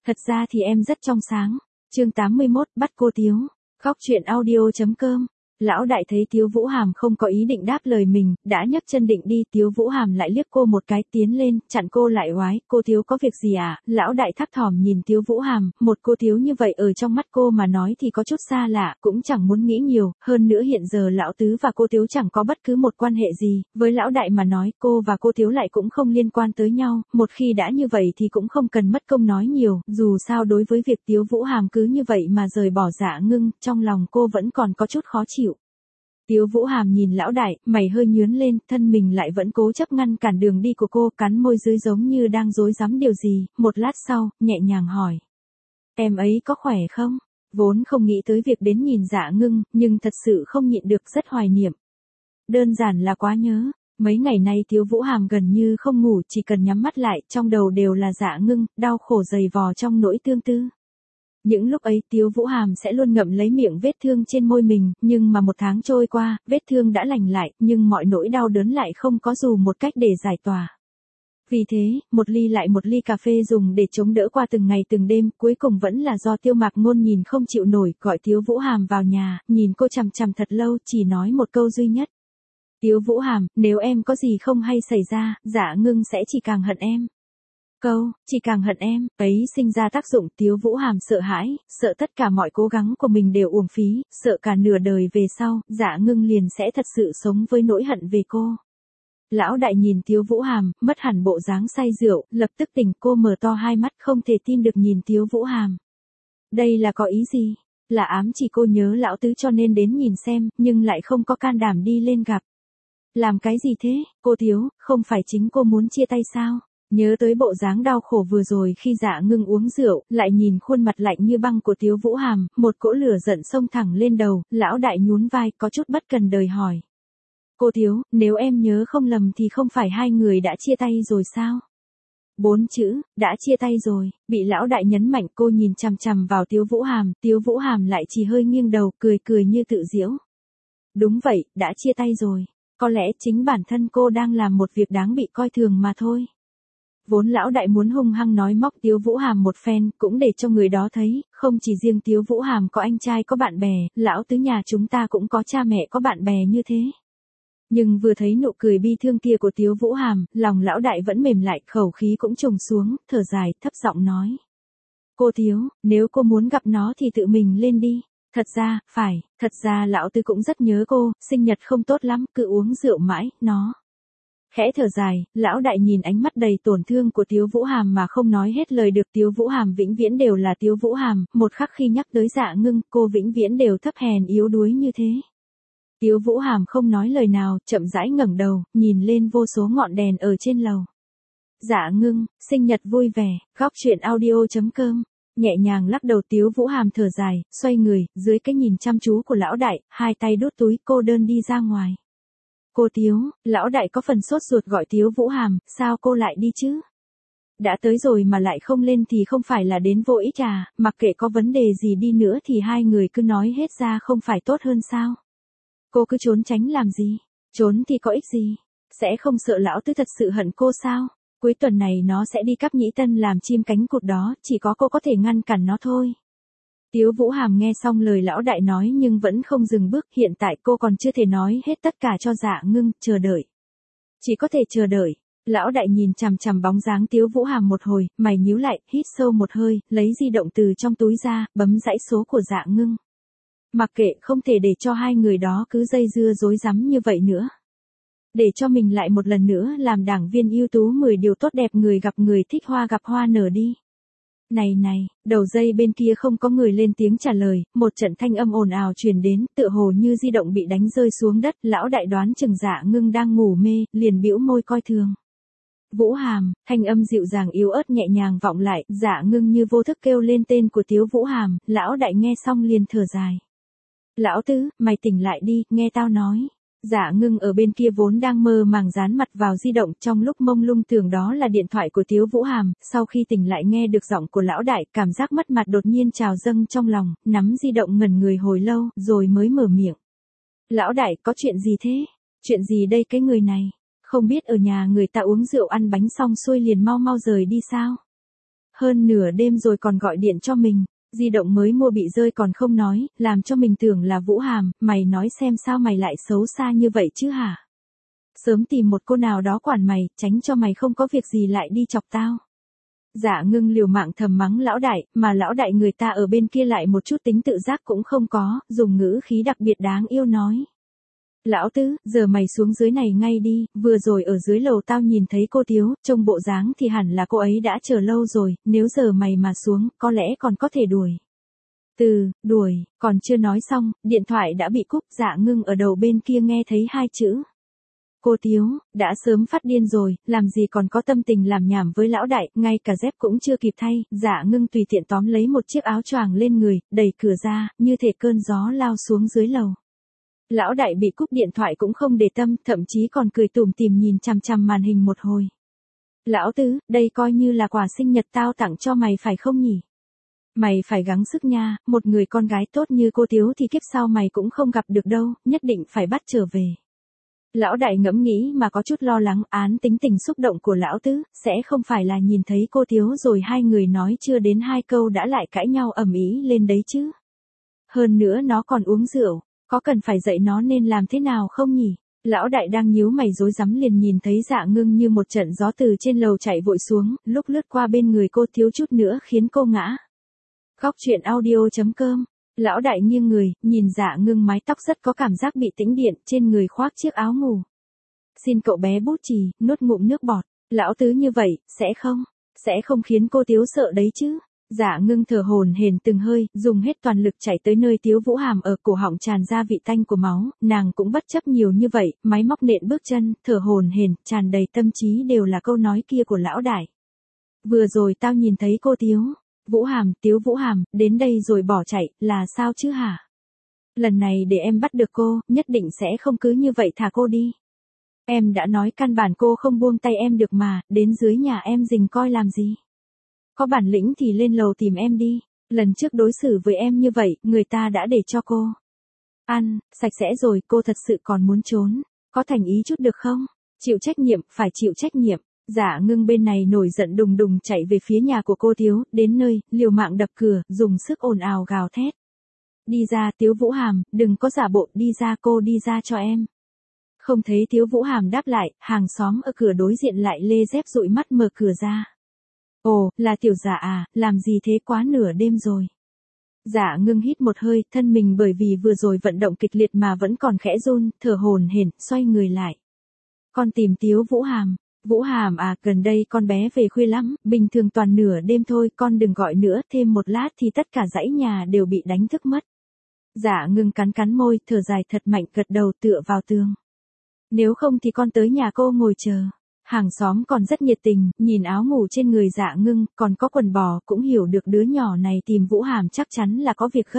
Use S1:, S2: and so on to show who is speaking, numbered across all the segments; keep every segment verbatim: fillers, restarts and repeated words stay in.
S1: Thật ra thì em rất trong sáng. Chương tám mươi mốt, bắt cô Tiếu. Góc truyện audio chấm com. Lão đại thấy Tiếu Vũ Hàm không có ý định đáp lời mình, đã nhấc chân định đi, Tiếu Vũ Hàm lại liếc cô một cái, tiến lên, chặn cô lại oái, cô Tiếu có việc gì à? Lão đại thấp thỏm nhìn Tiếu Vũ Hàm, một cô Tiếu như vậy ở trong mắt cô mà nói thì có chút xa lạ, cũng chẳng muốn nghĩ nhiều, hơn nữa hiện giờ lão tứ và cô Tiếu chẳng có bất cứ một quan hệ gì, với lão đại mà nói, cô và cô Tiếu lại cũng không liên quan tới nhau, một khi đã như vậy thì cũng không cần mất công nói nhiều, dù sao đối với việc Tiếu Vũ Hàm cứ như vậy mà rời bỏ Dạ Ngưng, trong lòng cô vẫn còn có chút khó chịu. Tiếu Vũ Hàm nhìn lão đại, mày hơi nhướng lên, thân mình lại vẫn cố chấp ngăn cản đường đi của cô, cắn môi dưới giống như đang rối rắm điều gì, một lát sau, nhẹ nhàng hỏi. Em ấy có khỏe không? Vốn không nghĩ tới việc đến nhìn Dạ Ngưng, nhưng thật sự không nhịn được, rất hoài niệm. Đơn giản là quá nhớ. Mấy ngày nay Tiếu Vũ Hàm gần như không ngủ, chỉ cần nhắm mắt lại, trong đầu đều là Dạ Ngưng, đau khổ dày vò trong nỗi tương tư. Những lúc ấy Tiếu Vũ Hàm sẽ luôn ngậm lấy miệng vết thương trên môi mình, nhưng mà một tháng trôi qua, vết thương đã lành lại, nhưng mọi nỗi đau đớn lại không có dù một cách để giải tỏa. Vì thế, một ly lại một ly cà phê dùng để chống đỡ qua từng ngày từng đêm, cuối cùng vẫn là do Tiêu Mạc Ngôn nhìn không chịu nổi, gọi Tiếu Vũ Hàm vào nhà, nhìn cô chằm chằm thật lâu, chỉ nói một câu duy nhất. Tiếu Vũ Hàm, nếu em có gì không hay xảy ra, Dạ Ngưng sẽ chỉ càng hận em. Câu, chỉ càng hận em, ấy sinh ra tác dụng. Tiếu Vũ Hàm sợ hãi, sợ tất cả mọi cố gắng của mình đều uổng phí, sợ cả nửa đời về sau, Dạ Ngưng liền sẽ thật sự sống với nỗi hận về cô. Lão đại nhìn Tiếu Vũ Hàm, mất hẳn bộ dáng say rượu, lập tức tỉnh, cô mở to hai mắt không thể tin được nhìn Tiếu Vũ Hàm. Đây là có ý gì? Là ám chỉ cô nhớ lão tứ cho nên đến nhìn xem, nhưng lại không có can đảm đi lên gặp. Làm cái gì thế, cô Tiếu, không phải chính cô muốn chia tay sao? Nhớ tới bộ dáng đau khổ vừa rồi khi Dạ Ngưng uống rượu, lại nhìn khuôn mặt lạnh như băng của Tiếu Vũ Hàm, một cỗ lửa giận xông thẳng lên đầu, lão đại nhún vai, có chút bất cần đời hỏi. Cô Tiếu, nếu em nhớ không lầm thì không phải hai người đã chia tay rồi sao? Bốn chữ, đã chia tay rồi, bị lão đại nhấn mạnh. Cô nhìn chằm chằm vào Tiếu Vũ Hàm, Tiếu Vũ Hàm lại chỉ hơi nghiêng đầu, cười cười như tự giễu. Đúng vậy, đã chia tay rồi, có lẽ chính bản thân cô đang làm một việc đáng bị coi thường mà thôi. Vốn lão đại muốn hung hăng nói móc Tiếu Vũ Hàm một phen, cũng để cho người đó thấy, không chỉ riêng Tiếu Vũ Hàm có anh trai có bạn bè, lão tứ nhà chúng ta cũng có cha mẹ có bạn bè như thế. Nhưng vừa thấy nụ cười bi thương kia của Tiếu Vũ Hàm, lòng lão đại vẫn mềm lại, khẩu khí cũng trùng xuống, thở dài, thấp giọng nói. Cô Tiếu, nếu cô muốn gặp nó thì tự mình lên đi. Thật ra, phải, thật ra lão tứ cũng rất nhớ cô, sinh nhật không tốt lắm, cứ uống rượu mãi, nó. Khẽ thở dài, lão đại nhìn ánh mắt đầy tổn thương của Tiếu Vũ Hàm mà không nói hết lời được. Tiếu Vũ Hàm vĩnh viễn đều là Tiếu Vũ Hàm, một khắc khi nhắc tới Dạ Ngưng, cô vĩnh viễn đều thấp hèn yếu đuối như thế. Tiếu Vũ Hàm không nói lời nào, chậm rãi ngẩng đầu, nhìn lên vô số ngọn đèn ở trên lầu. Dạ Ngưng, sinh nhật vui vẻ. Góc truyện audio chấm com. Nhẹ nhàng lắc đầu, Tiếu Vũ Hàm thở dài, xoay người, dưới cái nhìn chăm chú của lão đại, hai tay đút túi, cô đơn đi ra ngoài. Cô Tiếu, lão đại có phần sốt ruột gọi Tiếu Vũ Hàm, sao cô lại đi chứ? Đã tới rồi mà lại không lên thì không phải là đến vô ích à, mặc kệ có vấn đề gì đi nữa thì hai người cứ nói hết ra không phải tốt hơn sao? Cô cứ trốn tránh làm gì? Trốn thì có ích gì? Sẽ không sợ lão tứ thật sự hận cô sao? Cuối tuần này nó sẽ đi cắp nhĩ tân làm chim cánh cụt đó, chỉ có cô có thể ngăn cản nó thôi. Tiếu Vũ Hàm nghe xong lời lão đại nói nhưng vẫn không dừng bước, hiện tại cô còn chưa thể nói hết tất cả cho Dạ Ngưng, chờ đợi. Chỉ có thể chờ đợi. Lão đại nhìn chằm chằm bóng dáng Tiếu Vũ Hàm một hồi, mày nhíu lại, hít sâu một hơi, lấy di động từ trong túi ra, bấm dãy số của Dạ Ngưng. Mặc kệ, không thể để cho hai người đó cứ dây dưa rối rắm như vậy nữa. Để cho mình lại một lần nữa làm đảng viên ưu tú mười điều tốt đẹp, người gặp người thích hoa gặp hoa nở đi. Này này, đầu dây bên kia không có người lên tiếng trả lời, một trận thanh âm ồn ào truyền đến, tựa hồ như di động bị đánh rơi xuống đất, lão đại đoán chừng Dạ Ngưng đang ngủ mê, liền bĩu môi coi thường. Vũ Hàm, thanh âm dịu dàng yếu ớt nhẹ nhàng vọng lại, Dạ Ngưng như vô thức kêu lên tên của Tiếu Vũ Hàm, lão đại nghe xong liền thở dài. Lão tứ, mày tỉnh lại đi, nghe tao nói. Dạ Ngưng ở bên kia vốn đang mơ màng dán mặt vào di động, trong lúc mông lung tưởng đó là điện thoại của Tiếu Vũ Hàm, sau khi tỉnh lại nghe được giọng của lão đại, cảm giác mất mặt đột nhiên trào dâng trong lòng, nắm di động ngẩn người hồi lâu, rồi mới mở miệng. Lão đại, có chuyện gì thế? Chuyện gì đây cái người này? Không biết ở nhà người ta uống rượu ăn bánh xong xuôi liền mau mau rời đi sao? Hơn nửa đêm rồi còn gọi điện cho mình, di động mới mua bị rơi còn không nói, làm cho mình tưởng là Vũ Hàm, mày nói xem sao mày lại xấu xa như vậy chứ hả? Sớm tìm một cô nào đó quản mày, tránh cho mày không có việc gì lại đi chọc tao. Dạ Ngưng liều mạng thầm mắng lão đại, mà lão đại người ta ở bên kia lại một chút tính tự giác cũng không có, dùng ngữ khí đặc biệt đáng yêu nói. Lão Tứ, giờ mày xuống dưới này ngay đi, vừa rồi ở dưới lầu tao nhìn thấy cô Tiếu, trông bộ dáng thì hẳn là cô ấy đã chờ lâu rồi, nếu giờ mày mà xuống, có lẽ còn có thể đuổi. Từ, đuổi, còn chưa nói xong, điện thoại đã bị cúp. Dạ Ngưng ở đầu bên kia nghe thấy hai chữ. Cô Tiếu, đã sớm phát điên rồi, làm gì còn có tâm tình làm nhảm với lão đại, ngay cả dép cũng chưa kịp thay. Dạ Ngưng tùy tiện tóm lấy một chiếc áo choàng lên người, đẩy cửa ra, như thể cơn gió lao xuống dưới lầu. Lão đại bị cúp điện thoại cũng không để tâm, thậm chí còn cười tủm tỉm nhìn chằm chằm màn hình một hồi. Lão Tứ, đây coi như là quà sinh nhật tao tặng cho mày phải không nhỉ? Mày phải gắng sức nha, một người con gái tốt như cô Tiếu thì kiếp sau mày cũng không gặp được đâu, nhất định phải bắt trở về. Lão đại ngẫm nghĩ mà có chút lo lắng, án tính tình xúc động của lão Tứ, sẽ không phải là nhìn thấy cô Tiếu rồi hai người nói chưa đến hai câu đã lại cãi nhau ầm ĩ lên đấy chứ. Hơn nữa nó còn uống rượu, có cần phải dạy nó nên làm thế nào không nhỉ? Lão đại đang nhíu mày rối rắm liền nhìn thấy Dạ Ngưng như một trận gió từ trên lầu chạy vội xuống, lúc lướt qua bên người cô thiếu chút nữa khiến cô ngã. Góc truyện audio chấm com. Lão đại nghiêng người, nhìn Dạ Ngưng mái tóc rất có cảm giác bị tĩnh điện, trên người khoác chiếc áo ngủ. Xin cậu bé bút chì, nuốt ngụm nước bọt. Lão Tứ như vậy, sẽ không, sẽ không khiến cô Tiếu sợ đấy chứ. Dạ Ngưng thở hổn hển từng hơi, dùng hết toàn lực chạy tới nơi Tiếu Vũ Hàm ở, cổ họng tràn ra vị tanh của máu, nàng cũng bất chấp nhiều như vậy, máy móc nện bước chân, thở hổn hển, tràn đầy tâm trí đều là câu nói kia của lão đại. Vừa rồi tao nhìn thấy cô Tiếu, Vũ Hàm, Tiếu Vũ Hàm, đến đây rồi bỏ chạy, là sao chứ hả? Lần này để em bắt được cô, nhất định sẽ không cứ như vậy thả cô đi. Em đã nói căn bản cô không buông tay em được mà, đến dưới nhà em rình coi làm gì? Có bản lĩnh thì lên lầu tìm em đi, lần trước đối xử với em như vậy, người ta đã để cho cô ăn, sạch sẽ rồi, cô thật sự còn muốn trốn, có thành ý chút được không? Chịu trách nhiệm, phải chịu trách nhiệm. Dạ Ngưng bên này nổi giận đùng đùng chạy về phía nhà của cô Tiếu, đến nơi, liều mạng đập cửa, dùng sức ồn ào gào thét. Đi ra Tiếu Vũ Hàm, đừng có giả bộ, đi ra cô đi ra cho em. Không thấy Tiếu Vũ Hàm đáp lại, hàng xóm ở cửa đối diện lại lê dép dụi mắt mở cửa ra. Ồ, là tiểu Dạ à, làm gì thế quá nửa đêm rồi. Dạ Ngưng hít một hơi, thân mình bởi vì vừa rồi vận động kịch liệt mà vẫn còn khẽ run, thở hổn hển, xoay người lại. Con tìm Tiếu Vũ Hàm. Vũ Hàm à, gần đây con bé về khuya lắm, bình thường toàn nửa đêm thôi, con đừng gọi nữa, thêm một lát thì tất cả dãy nhà đều bị đánh thức mất. Dạ Ngưng cắn cắn môi, thở dài thật mạnh, gật đầu tựa vào tường. Nếu không thì con tới nhà cô ngồi chờ. Hàng xóm còn rất nhiệt tình, nhìn áo ngủ trên người Dạ Ngưng, còn có quần bò, cũng hiểu được đứa nhỏ này tìm Vũ Hàm chắc chắn là có việc gấp.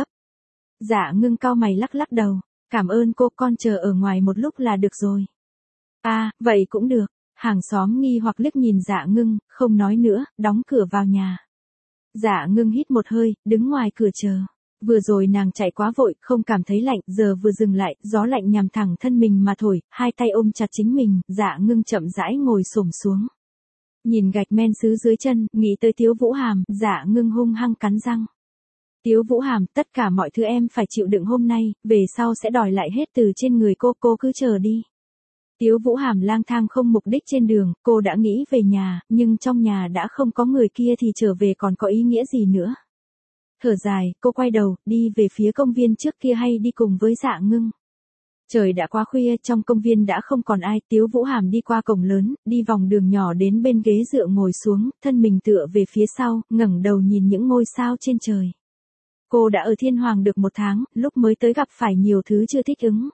S1: Dạ Ngưng cau mày lắc lắc đầu, cảm ơn cô, con chờ ở ngoài một lúc là được rồi. À, vậy cũng được. Hàng xóm nghi hoặc liếc nhìn Dạ Ngưng, không nói nữa, đóng cửa vào nhà. Dạ Ngưng hít một hơi, đứng ngoài cửa chờ. Vừa rồi nàng chạy quá vội, không cảm thấy lạnh, giờ vừa dừng lại, gió lạnh nhằm thẳng thân mình mà thổi, hai tay ôm chặt chính mình, Dạ Ngưng chậm rãi ngồi xổm xuống. Nhìn gạch men sứ dưới chân, nghĩ tới Tiếu Vũ Hàm, Dạ Ngưng hung hăng cắn răng. Tiếu Vũ Hàm, tất cả mọi thứ em phải chịu đựng hôm nay, về sau sẽ đòi lại hết từ trên người cô, cô cứ chờ đi. Tiếu Vũ Hàm lang thang không mục đích trên đường, cô đã nghĩ về nhà, nhưng trong nhà đã không có người kia thì trở về còn có ý nghĩa gì nữa. Thở dài, cô quay đầu, đi về phía công viên trước kia hay đi cùng với Dạ Ngưng. Trời đã quá khuya, trong công viên đã không còn ai, Tiếu Vũ Hàm đi qua cổng lớn, đi vòng đường nhỏ đến bên ghế dựa ngồi xuống, thân mình tựa về phía sau, ngẩng đầu nhìn những ngôi sao trên trời. Cô đã ở Thiên Hoàng được một tháng, lúc mới tới gặp phải nhiều thứ chưa thích ứng.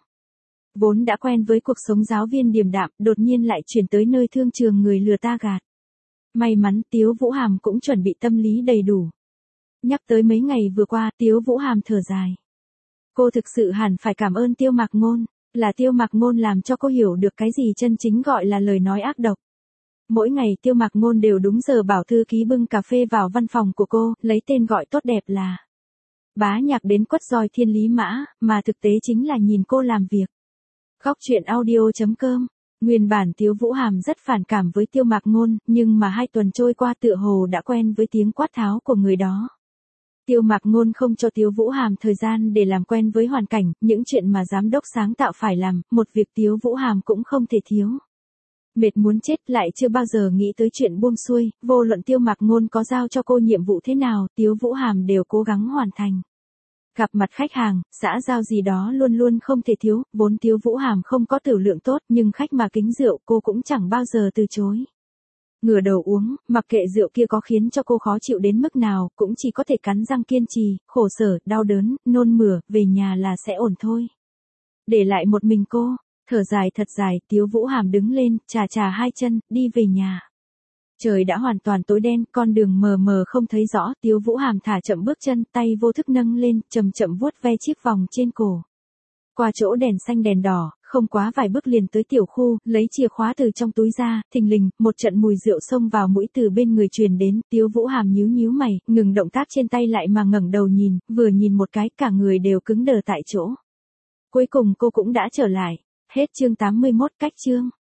S1: Vốn đã quen với cuộc sống giáo viên điềm đạm, đột nhiên lại chuyển tới nơi thương trường người lừa ta gạt. May mắn Tiếu Vũ Hàm cũng chuẩn bị tâm lý đầy đủ. Nhắc tới mấy ngày vừa qua, Tiếu Vũ Hàm thở dài. Cô thực sự hẳn phải cảm ơn Tiêu Mạc Ngôn, là Tiêu Mạc Ngôn làm cho cô hiểu được cái gì chân chính gọi là lời nói ác độc. Mỗi ngày Tiêu Mạc Ngôn đều đúng giờ bảo thư ký bưng cà phê vào văn phòng của cô, lấy tên gọi tốt đẹp là Bá Nhạc đến quất roi thiên lý mã, mà thực tế chính là nhìn cô làm việc. Góc truyện audio chấm com Nguyên bản Tiếu Vũ Hàm rất phản cảm với Tiêu Mạc Ngôn, nhưng mà hai tuần trôi qua tựa hồ đã quen với tiếng quát tháo của người đó. Tiêu Mạc Ngôn không cho Tiếu Vũ Hàm thời gian để làm quen với hoàn cảnh, những chuyện mà giám đốc sáng tạo phải làm, một việc Tiếu Vũ Hàm cũng không thể thiếu. Mệt muốn chết lại chưa bao giờ nghĩ tới chuyện buông xuôi, vô luận Tiêu Mạc Ngôn có giao cho cô nhiệm vụ thế nào, Tiếu Vũ Hàm đều cố gắng hoàn thành. Gặp mặt khách hàng, xã giao gì đó luôn luôn không thể thiếu, vốn Tiếu Vũ Hàm không có tử lượng tốt nhưng khách mà kính rượu cô cũng chẳng bao giờ từ chối. Ngửa đầu uống, mặc kệ rượu kia có khiến cho cô khó chịu đến mức nào, cũng chỉ có thể cắn răng kiên trì, khổ sở, đau đớn, nôn mửa, về nhà là sẽ ổn thôi. Để lại một mình cô, thở dài thật dài, Tiếu Vũ Hàm đứng lên, chà chà hai chân, đi về nhà. Trời đã hoàn toàn tối đen, con đường mờ mờ không thấy rõ, Tiếu Vũ Hàm thả chậm bước chân, tay vô thức nâng lên, chậm chậm vuốt ve chiếc vòng trên cổ. Qua chỗ đèn xanh đèn đỏ, không quá vài bước liền tới tiểu khu, lấy chìa khóa từ trong túi ra, thình lình, một trận mùi rượu xông vào mũi từ bên người truyền đến, Tiếu Vũ Hàm nhíu nhíu mày, ngừng động tác trên tay lại mà ngẩng đầu nhìn, vừa nhìn một cái, cả người đều cứng đờ tại chỗ. Cuối cùng cô cũng đã trở lại. Hết chương tám mươi mốt, cách chương.